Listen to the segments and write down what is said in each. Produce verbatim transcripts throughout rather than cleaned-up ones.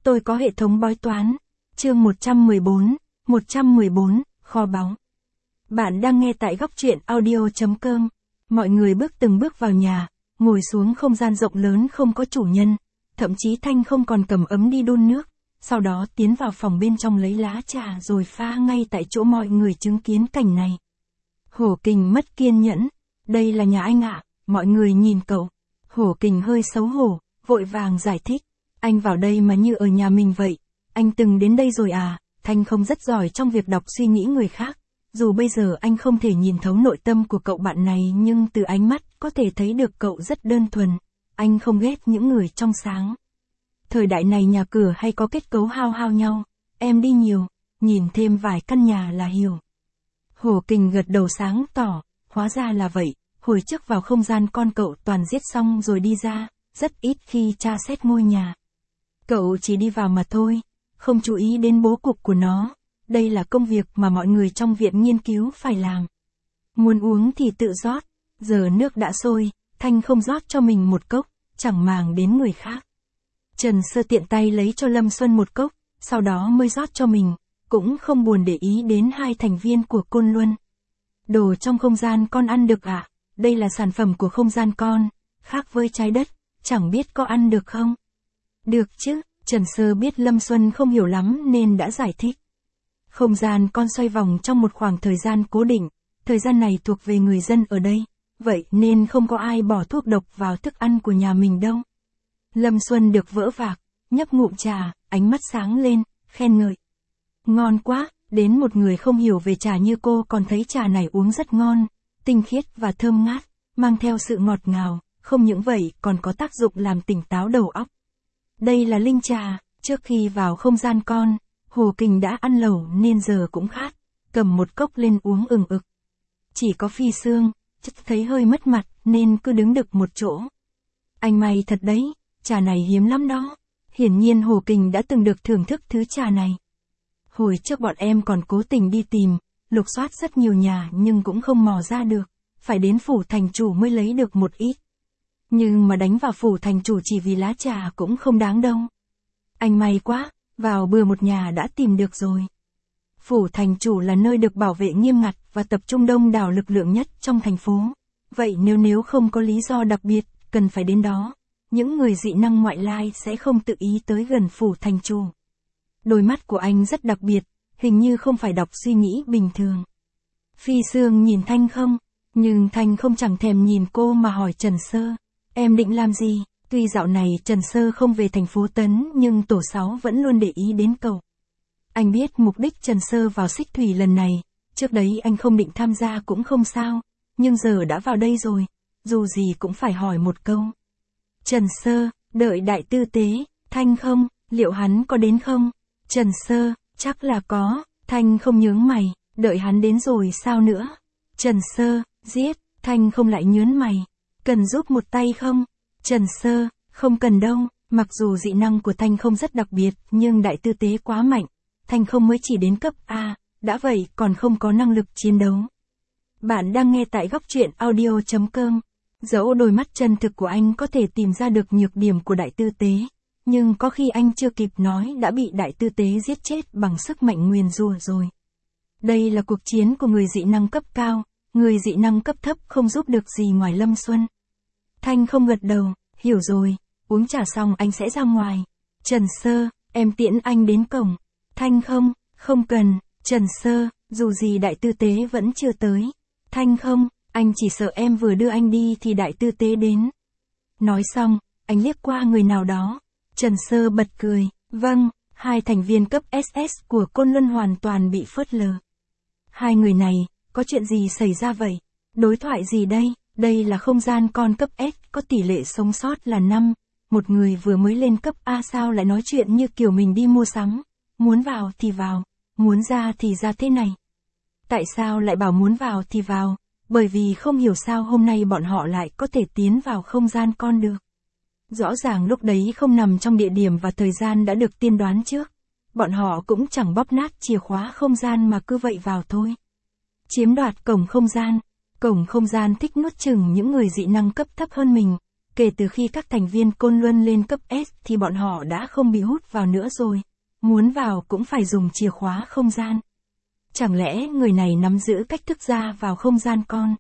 Tôi có hệ thống bói toán. Chương một trăm mười bốn, một trăm mười bốn, kho báu. Bạn đang nghe tại góc truyện audio chấm com. Mọi người bước từng bước vào nhà, ngồi xuống không gian rộng lớn không có chủ nhân, thậm chí Thanh không còn cầm ấm đi đun nước, sau đó tiến vào phòng bên trong lấy lá trà rồi pha ngay tại chỗ mọi người chứng kiến cảnh này. Hổ Kình mất kiên nhẫn, đây là nhà anh ạ, mọi người nhìn cậu. Hổ Kình hơi xấu hổ, vội vàng giải thích, anh vào đây mà như ở nhà mình vậy, anh từng đến đây rồi à. Thanh không rất giỏi trong việc đọc suy nghĩ người khác, dù bây giờ anh không thể nhìn thấu nội tâm của cậu bạn này nhưng từ ánh mắt có thể thấy được cậu rất đơn thuần, anh không ghét những người trong sáng. Thời đại này nhà cửa hay có kết cấu hao hao nhau, em đi nhiều, nhìn thêm vài căn nhà là hiểu. Hổ Kình gật đầu sáng tỏ, hóa ra là vậy, hồi trước vào không gian con cậu toàn giết xong rồi đi ra, rất ít khi tra xét ngôi nhà. Cậu chỉ đi vào mà thôi, không chú ý đến bố cục của nó, đây là công việc mà mọi người trong viện nghiên cứu phải làm. Muốn uống thì tự rót, giờ nước đã sôi, Thanh không rót cho mình một cốc, chẳng màng đến người khác. Trần Sơ tiện tay lấy cho Lâm Xuân một cốc, sau đó mới rót cho mình, cũng không buồn để ý đến hai thành viên của Côn Luân. Đồ trong không gian con ăn được ạ, à? Đây là sản phẩm của không gian con, khác với trái đất, chẳng biết có ăn được không? Được chứ, Trần Sơ biết Lâm Xuân không hiểu lắm nên đã giải thích. Không gian con xoay vòng trong một khoảng thời gian cố định, thời gian này thuộc về người dân ở đây, vậy nên không có ai bỏ thuốc độc vào thức ăn của nhà mình đâu. Lâm Xuân được vỡ vạc, nhấp ngụm trà, ánh mắt sáng lên, khen ngợi. Ngon quá, đến một người không hiểu về trà như cô còn thấy trà này uống rất ngon, tinh khiết và thơm ngát, mang theo sự ngọt ngào, không những vậy còn có tác dụng làm tỉnh táo đầu óc. Đây là linh trà, trước khi vào không gian con, Hồ Kình đã ăn lẩu nên giờ cũng khát, cầm một cốc lên uống ừng ực. Chỉ có Phi Sương, chắc thấy hơi mất mặt nên cứ đứng đực một chỗ. Anh may thật đấy, trà này hiếm lắm đó. Hiển nhiên Hồ Kình đã từng được thưởng thức thứ trà này. Hồi trước bọn em còn cố tình đi tìm, lục soát rất nhiều nhà nhưng cũng không mò ra được, phải đến phủ thành chủ mới lấy được một ít. Nhưng mà đánh vào phủ thành chủ chỉ vì lá trà cũng không đáng đâu. Anh may quá, vào bừa một nhà đã tìm được rồi. Phủ thành chủ là nơi được bảo vệ nghiêm ngặt và tập trung đông đảo lực lượng nhất trong thành phố. Vậy nếu nếu không có lý do đặc biệt, cần phải đến đó, những người dị năng ngoại lai sẽ không tự ý tới gần phủ thành chủ. Đôi mắt của anh rất đặc biệt, hình như không phải đọc suy nghĩ bình thường. Phi Sương nhìn Thanh không, nhưng Thanh không chẳng thèm nhìn cô mà hỏi Trần Sơ. Em định làm gì? Tuy dạo này Trần Sơ không về thành phố Tấn nhưng tổ sáu vẫn luôn để ý đến cậu. Anh biết mục đích Trần Sơ vào Xích Thủy lần này, trước đấy anh không định tham gia cũng không sao, nhưng giờ đã vào đây rồi, dù gì cũng phải hỏi một câu. Trần Sơ, đợi đại tư tế, Thanh không, liệu hắn có đến không? Trần Sơ, chắc là có, Thanh không nhướng mày, đợi hắn đến rồi sao nữa? Trần Sơ, giết, Thanh không lại nhớn mày, cần giúp một tay không? Trần Sơ, không cần đâu, mặc dù dị năng của Thanh không rất đặc biệt nhưng đại tư tế quá mạnh, Thanh không mới chỉ đến cấp A, đã vậy còn không có năng lực chiến đấu. Bạn đang nghe tại góc truyện audio chấm com. Dẫu đôi mắt chân thực của anh có thể tìm ra được nhược điểm của đại tư tế, nhưng có khi anh chưa kịp nói đã bị đại tư tế giết chết bằng sức mạnh nguyền rủa rồi. Đây là cuộc chiến của người dị năng cấp cao, người dị năng cấp thấp không giúp được gì ngoài Lâm Xuân. Thanh không gật đầu, hiểu rồi, uống trà xong anh sẽ ra ngoài. Trần Sơ, em tiễn anh đến cổng. Thanh không, không cần, Trần Sơ, dù gì đại tư tế vẫn chưa tới. Thanh không, anh chỉ sợ em vừa đưa anh đi thì đại tư tế đến. Nói xong, anh liếc qua người nào đó. Trần Sơ bật cười, vâng, hai thành viên cấp ét ét của Côn Luân hoàn toàn bị phớt lờ. Hai người này, có chuyện gì xảy ra vậy? Đối thoại gì đây? Đây là không gian con cấp S, có tỷ lệ sống sót là năm. Một người vừa mới lên cấp A sao lại nói chuyện như kiểu mình đi mua sắm. Muốn vào thì vào, muốn ra thì ra thế này. Tại sao lại bảo muốn vào thì vào? Bởi vì không hiểu sao hôm nay bọn họ lại có thể tiến vào không gian con được. Rõ ràng lúc đấy không nằm trong địa điểm và thời gian đã được tiên đoán trước. Bọn họ cũng chẳng bóp nát chìa khóa không gian mà cứ vậy vào thôi. Chiếm đoạt cổng không gian. Cổng không gian thích nuốt chửng những người dị năng cấp thấp hơn mình. Kể từ khi các thành viên Côn Luân lên cấp S thì bọn họ đã không bị hút vào nữa rồi. Muốn vào cũng phải dùng chìa khóa không gian. Chẳng lẽ người này nắm giữ cách thức ra vào không gian con?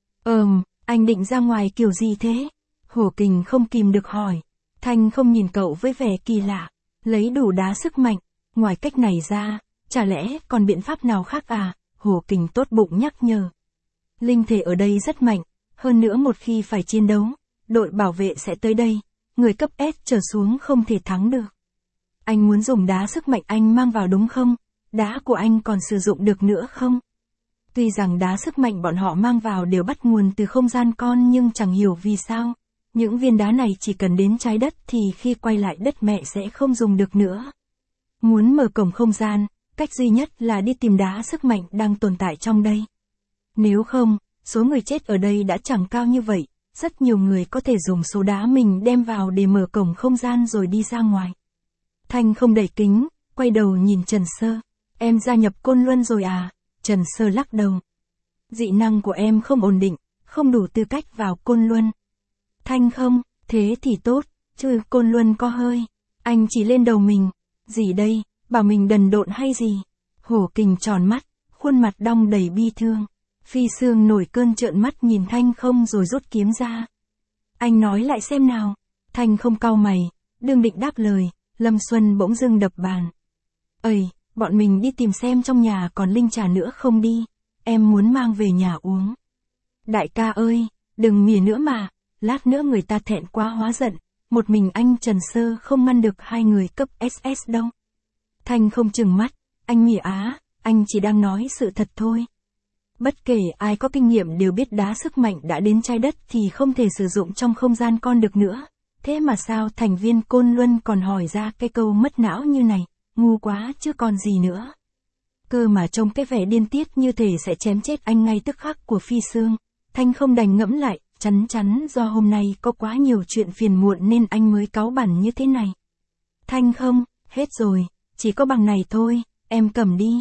Ờm, anh định ra ngoài kiểu gì thế? Hổ Kình không kìm được hỏi. Thanh không nhìn cậu với vẻ kỳ lạ. Lấy đủ đá sức mạnh. Ngoài cách này ra, chả lẽ còn biện pháp nào khác à? Hổ Kình tốt bụng nhắc nhở. Linh thể ở đây rất mạnh. Hơn nữa một khi phải chiến đấu, đội bảo vệ sẽ tới đây. Người cấp S trở xuống không thể thắng được. Anh muốn dùng đá sức mạnh anh mang vào đúng không? Đá của anh còn sử dụng được nữa không? Tuy rằng đá sức mạnh bọn họ mang vào đều bắt nguồn từ không gian con nhưng chẳng hiểu vì sao. Những viên đá này chỉ cần đến trái đất thì khi quay lại đất mẹ sẽ không dùng được nữa. Muốn mở cổng không gian, cách duy nhất là đi tìm đá sức mạnh đang tồn tại trong đây. Nếu không, số người chết ở đây đã chẳng cao như vậy, rất nhiều người có thể dùng số đá mình đem vào để mở cổng không gian rồi đi ra ngoài. Thanh không đẩy kính, quay đầu nhìn Trần Sơ. Em gia nhập Côn Luân rồi à? Trần Sơ lắc đầu. Dị năng của em không ổn định, không đủ tư cách vào Côn Luân. Thanh không, thế thì tốt, chứ Côn Luân có hơi. Anh chỉ lên đầu mình. Gì đây, bảo mình đần độn hay gì? Hổ Kình tròn mắt, khuôn mặt đong đầy bi thương. Phi Sương nổi cơn trợn mắt nhìn Thanh không rồi rút kiếm ra. Anh nói lại xem nào. Thanh không cau mày, đương định đáp lời, Lâm Xuân bỗng dưng đập bàn. Ây, bọn mình đi tìm xem trong nhà còn linh trà nữa không đi. Em muốn mang về nhà uống. Đại ca ơi, đừng mỉa nữa mà, lát nữa người ta thẹn quá hóa giận. Một mình anh Trần Sơ không ngăn được hai người cấp ét ét đâu. Thanh không chừng mắt, anh mỉa á, anh chỉ đang nói sự thật thôi. Bất kể ai có kinh nghiệm đều biết đá sức mạnh đã đến trái đất thì không thể sử dụng trong không gian con được nữa. Thế mà sao thành viên Côn Luân còn hỏi ra cái câu mất não như này, ngu quá chứ còn gì nữa. Cơ mà trông cái vẻ điên tiết như thể sẽ chém chết anh ngay tức khắc của Phi Sương. Thanh không đành ngẫm lại, chắn chắn do hôm nay có quá nhiều chuyện phiền muộn nên anh mới cáu bẳn như thế này. Thanh không, hết rồi, chỉ có bằng này thôi, em cầm đi.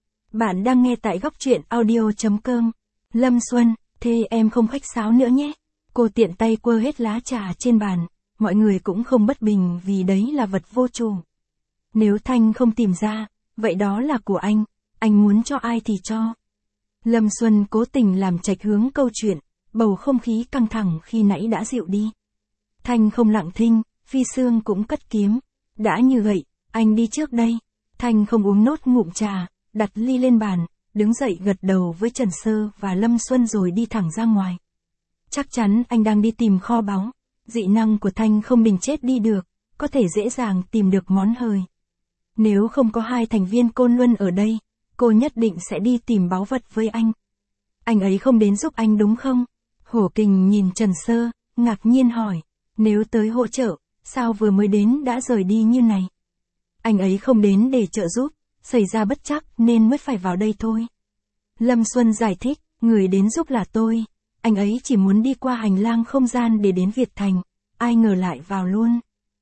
Bạn đang nghe tại góc truyện audio chấm com. Lâm Xuân, thế em không khách sáo nữa nhé. Cô tiện tay quơ hết lá trà trên bàn, mọi người cũng không bất bình vì đấy là vật vô chủ. Nếu Thanh không tìm ra, vậy đó là của anh, anh muốn cho ai thì cho. Lâm Xuân cố tình làm chệch hướng câu chuyện, bầu không khí căng thẳng khi nãy đã dịu đi. Thanh không lặng thinh, Phi Sương cũng cất kiếm. Đã như vậy, anh đi trước đây. Thanh không uống nốt ngụm trà, đặt ly lên bàn, đứng dậy gật đầu với Trần Sơ và Lâm Xuân rồi đi thẳng ra ngoài. Chắc chắn anh đang đi tìm kho báu. Dị năng của Thanh không bình chết đi được, có thể dễ dàng tìm được món hời. Nếu không có hai thành viên Côn Luân ở đây, cô nhất định sẽ đi tìm báu vật với anh. Anh ấy không đến giúp anh đúng không? Hổ Kình nhìn Trần Sơ, ngạc nhiên hỏi. Nếu tới hỗ trợ, sao vừa mới đến đã rời đi như này? Anh ấy không đến để trợ giúp, xảy ra bất trắc nên mới phải vào đây thôi. Lâm Xuân giải thích, người đến giúp là tôi. Anh ấy chỉ muốn đi qua hành lang không gian để đến Việt Thành, ai ngờ lại vào luôn.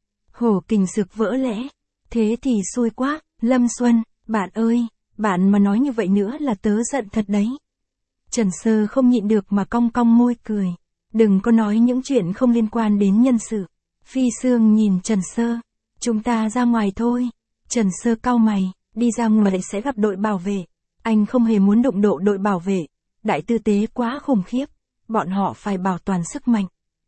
Hổ Kình sực vỡ lẽ. Thế thì xui quá, Lâm Xuân, bạn ơi, bạn mà nói như vậy nữa là tớ giận thật đấy. Trần Sơ không nhịn được mà cong cong môi cười. Đừng có nói những chuyện không liên quan đến nhân sự. Phi Sương nhìn Trần Sơ. Chúng ta ra ngoài thôi. Trần Sơ cau mày, đi ra ngoài sẽ gặp đội bảo vệ. Anh không hề muốn đụng độ đội bảo vệ. Đại tư tế quá khủng khiếp. Bọn họ phải bảo toàn sức mạnh.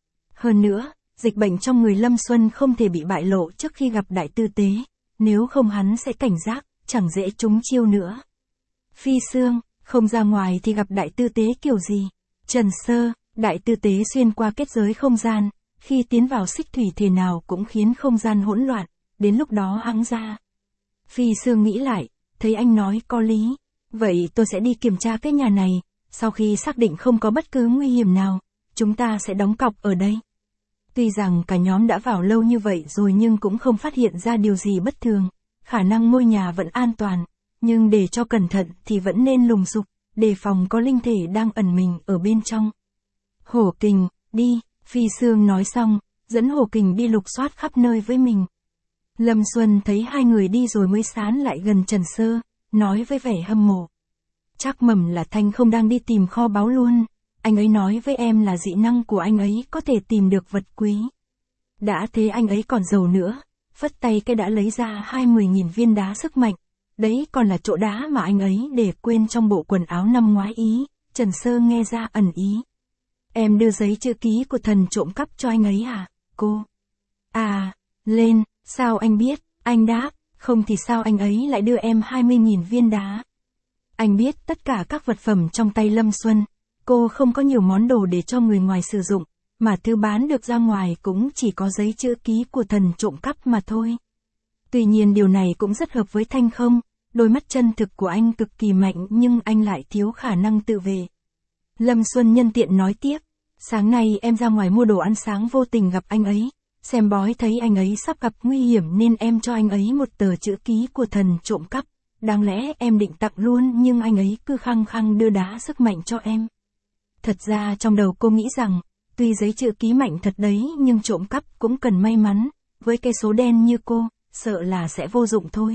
Hơn nữa, dịch bệnh trong người Lâm Xuân không thể bị bại lộ trước khi gặp đại tư tế. Nếu không hắn sẽ cảnh giác, chẳng dễ trúng chiêu nữa. Phi Sương, không ra ngoài thì gặp đại tư tế kiểu gì? Trần Sơ, đại tư tế xuyên qua kết giới không gian, khi tiến vào xích thủy thể nào cũng khiến không gian hỗn loạn, đến lúc đó hắng ra. Phi Sương nghĩ lại, thấy anh nói có lý. Vậy tôi sẽ đi kiểm tra cái nhà này, sau khi xác định không có bất cứ nguy hiểm nào, chúng ta sẽ đóng cọc ở đây. Tuy rằng cả nhóm đã vào lâu như vậy rồi nhưng cũng không phát hiện ra điều gì bất thường, khả năng ngôi nhà vẫn an toàn, nhưng để cho cẩn thận thì vẫn nên lùng sục, đề phòng có linh thể đang ẩn mình ở bên trong. Hổ Kình, đi, Phi Sương nói xong, dẫn Hổ Kình đi lục soát khắp nơi với mình. Lâm Xuân thấy hai người đi rồi mới sán lại gần Trần Sơ, nói với vẻ hâm mộ. Chắc mầm là Thanh không đang đi tìm kho báu luôn, anh ấy nói với em là dị năng của anh ấy có thể tìm được vật quý. Đã thế anh ấy còn giàu nữa, phất tay cái đã lấy ra hai mươi nghìn viên đá sức mạnh. Đấy còn là chỗ đá mà anh ấy để quên trong bộ quần áo năm ngoái ý, Trần Sơ nghe ra ẩn ý. Em đưa giấy chữ ký của thần trộm cắp cho anh ấy à, cô? À, lên, sao anh biết? Anh đáp, không thì sao anh ấy lại đưa em hai mươi nghìn viên đá. Anh biết tất cả các vật phẩm trong tay Lâm Xuân, cô không có nhiều món đồ để cho người ngoài sử dụng, mà thứ bán được ra ngoài cũng chỉ có giấy chữ ký của thần trộm cắp mà thôi. Tuy nhiên điều này cũng rất hợp với Thanh không, đôi mắt chân thực của anh cực kỳ mạnh nhưng anh lại thiếu khả năng tự vệ. Lâm Xuân nhân tiện nói tiếp, sáng nay em ra ngoài mua đồ ăn sáng vô tình gặp anh ấy, xem bói thấy anh ấy sắp gặp nguy hiểm nên em cho anh ấy một tờ chữ ký của thần trộm cắp, đáng lẽ em định tặng luôn nhưng anh ấy cứ khăng khăng đưa đá sức mạnh cho em. Thật ra trong đầu cô nghĩ rằng, tuy giấy chữ ký mạnh thật đấy nhưng trộm cắp cũng cần may mắn, với cái số đen như cô, sợ là sẽ vô dụng thôi.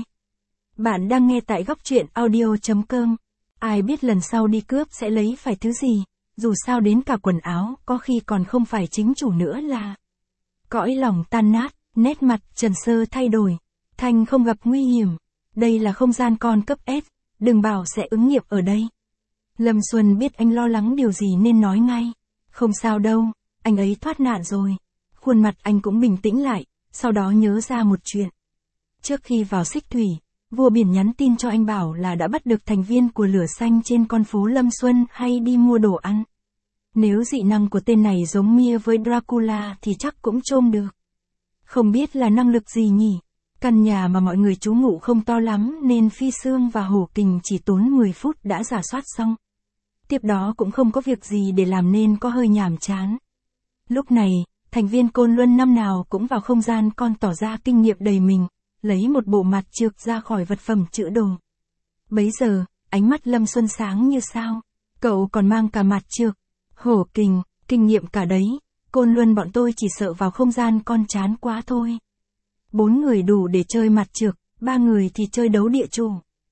Bạn đang nghe tại góc truyện audio chấm com. Ai biết lần sau đi cướp sẽ lấy phải thứ gì, dù sao đến cả quần áo có khi còn không phải chính chủ nữa là. Cõi lòng tan nát, nét mặt Trần Sơ thay đổi. Thanh không gặp nguy hiểm. Đây là không gian con cấp S, đừng bảo sẽ ứng nghiệm ở đây. Lâm Xuân biết anh lo lắng điều gì nên nói ngay. Không sao đâu, anh ấy thoát nạn rồi. Khuôn mặt anh cũng bình tĩnh lại, sau đó nhớ ra một chuyện. Trước khi vào Xích Thủy, vua biển nhắn tin cho anh bảo là đã bắt được thành viên của lửa xanh trên con phố Lâm Xuân hay đi mua đồ ăn. Nếu dị năng của tên này giống Mia với Dracula thì chắc cũng trôm được. Không biết là năng lực gì nhỉ? Căn nhà mà mọi người trú ngụ không to lắm nên Phi Sương và Hổ Kình chỉ tốn mười phút đã rà soát xong. Tiếp đó cũng không có việc gì để làm nên có hơi nhàm chán. Lúc này, thành viên Côn Luân năm nào cũng vào không gian con tỏ ra kinh nghiệm đầy mình, lấy một bộ mặt trược ra khỏi vật phẩm chữ đồ. Bấy giờ, ánh mắt Lâm Xuân sáng như sao. Cậu còn mang cả mặt trược. Hổ Kình, kinh nghiệm cả đấy. Côn Luân bọn tôi chỉ sợ vào không gian con chán quá thôi. Bốn người đủ để chơi mặt trược, ba người thì chơi đấu địa chủ.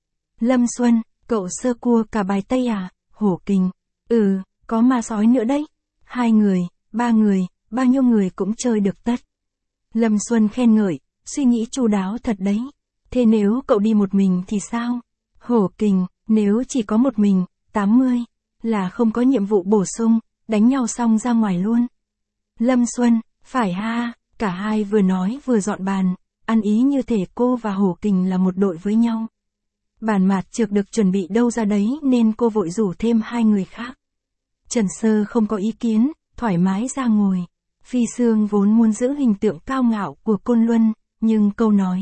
Lâm Xuân, cậu sơ cua cả bài Tây à? Hổ Kình, ừ, có ma sói nữa đấy. Hai người, ba người, bao nhiêu người cũng chơi được tất. Lâm Xuân khen ngợi, suy nghĩ chu đáo thật đấy. Thế nếu cậu đi một mình thì sao? Hổ Kình, nếu chỉ có một mình, tám mươi, là không có nhiệm vụ bổ sung, đánh nhau xong ra ngoài luôn. Lâm Xuân, phải ha, cả hai vừa nói vừa dọn bàn, ăn ý như thể cô và Hổ Kình là một đội với nhau. Bàn mạt trược được chuẩn bị đâu ra đấy nên cô vội rủ thêm hai người khác. Trần Sơ không có ý kiến, thoải mái ra ngồi. Phi Sương vốn muốn giữ hình tượng cao ngạo của Côn Luân, nhưng câu nói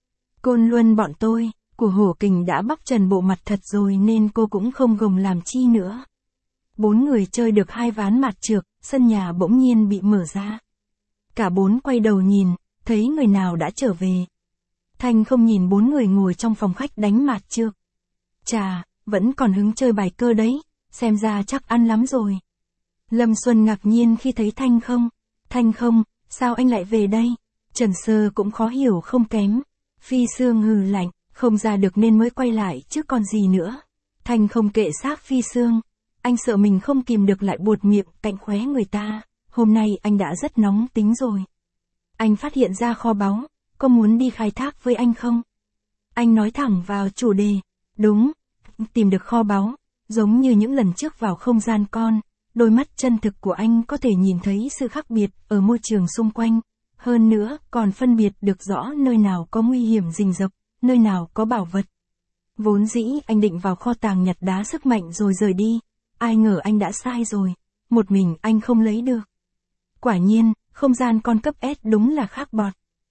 Côn Luân bọn tôi, của Hổ Kình đã bóc trần bộ mặt thật rồi nên cô cũng không gồng làm chi nữa. Bốn người chơi được hai ván mạt trược, sân nhà bỗng nhiên bị mở ra. Cả bốn quay đầu nhìn, thấy người nào đã trở về. Thanh không nhìn bốn người ngồi trong phòng khách đánh mạt trược. Chà, vẫn còn hứng chơi bài cơ đấy, xem ra chắc ăn lắm rồi. Lâm Xuân ngạc nhiên khi thấy Thanh không. Thanh không, sao anh lại về đây? Trần Sơ cũng khó hiểu không kém. Phi Sương hừ lạnh, không ra được nên mới quay lại chứ còn gì nữa. Thanh không kệ xác Phi Sương. Anh sợ mình không kìm được lại buột miệng cạnh khóe người ta. Hôm nay anh đã rất nóng tính rồi. Anh phát hiện ra kho báu, có muốn đi khai thác với anh không? Anh nói thẳng vào chủ đề. Đúng, tìm được kho báu, giống như những lần trước vào không gian con. Đôi mắt chân thực của anh có thể nhìn thấy sự khác biệt ở môi trường xung quanh. Hơn nữa, còn phân biệt được rõ nơi nào có nguy hiểm rình rập, nơi nào có bảo vật. Vốn dĩ anh định vào kho tàng nhặt đá sức mạnh rồi rời đi. Ai ngờ anh đã sai rồi. Một mình anh không lấy được. Quả nhiên, không gian con cấp S đúng là khác bọt.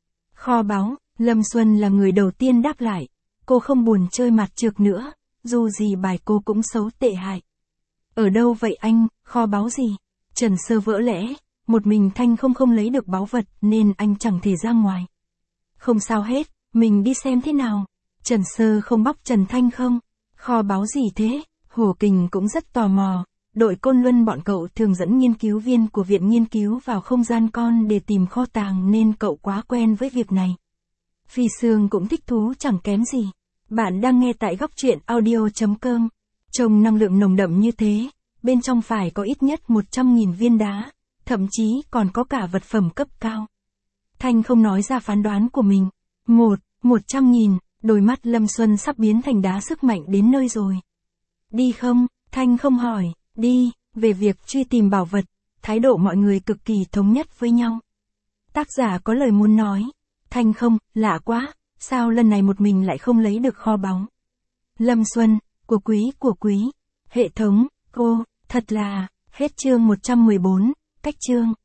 Kho báu, Lâm Xuân là người đầu tiên đáp lại. Cô không buồn chơi mặt trược nữa, dù gì bài cô cũng xấu tệ hại. Ở đâu vậy anh, kho báu gì? Trần Sơ vỡ lẽ, một mình Thanh không không lấy được báu vật nên anh chẳng thể ra ngoài. Không sao hết, mình đi xem thế nào. Trần Sơ không bóc Trần Thanh không? Kho báu gì thế? Hổ Kình cũng rất tò mò. Đội Côn Luân bọn cậu thường dẫn nghiên cứu viên của viện nghiên cứu vào không gian con để tìm kho tàng nên cậu quá quen với việc này. Phi Sương cũng thích thú chẳng kém gì. Bạn đang nghe tại góc truyện audio chấm com. Trông năng lượng nồng đậm như thế, bên trong phải có ít nhất một trăm nghìn viên đá, thậm chí còn có cả vật phẩm cấp cao. Thanh không nói ra phán đoán của mình. Một, một trăm nghìn, đôi mắt Lâm Xuân sắp biến thành đá sức mạnh đến nơi rồi. Đi không? Thanh không hỏi. Đi, về việc truy tìm bảo vật, thái độ mọi người cực kỳ thống nhất với nhau. Tác giả có lời muốn nói. Thanh không, lạ quá, sao lần này một mình lại không lấy được kho báu? Lâm Xuân, của quý của quý. Hệ thống, cô, thật là, hết chương một trăm mười bốn, cách chương.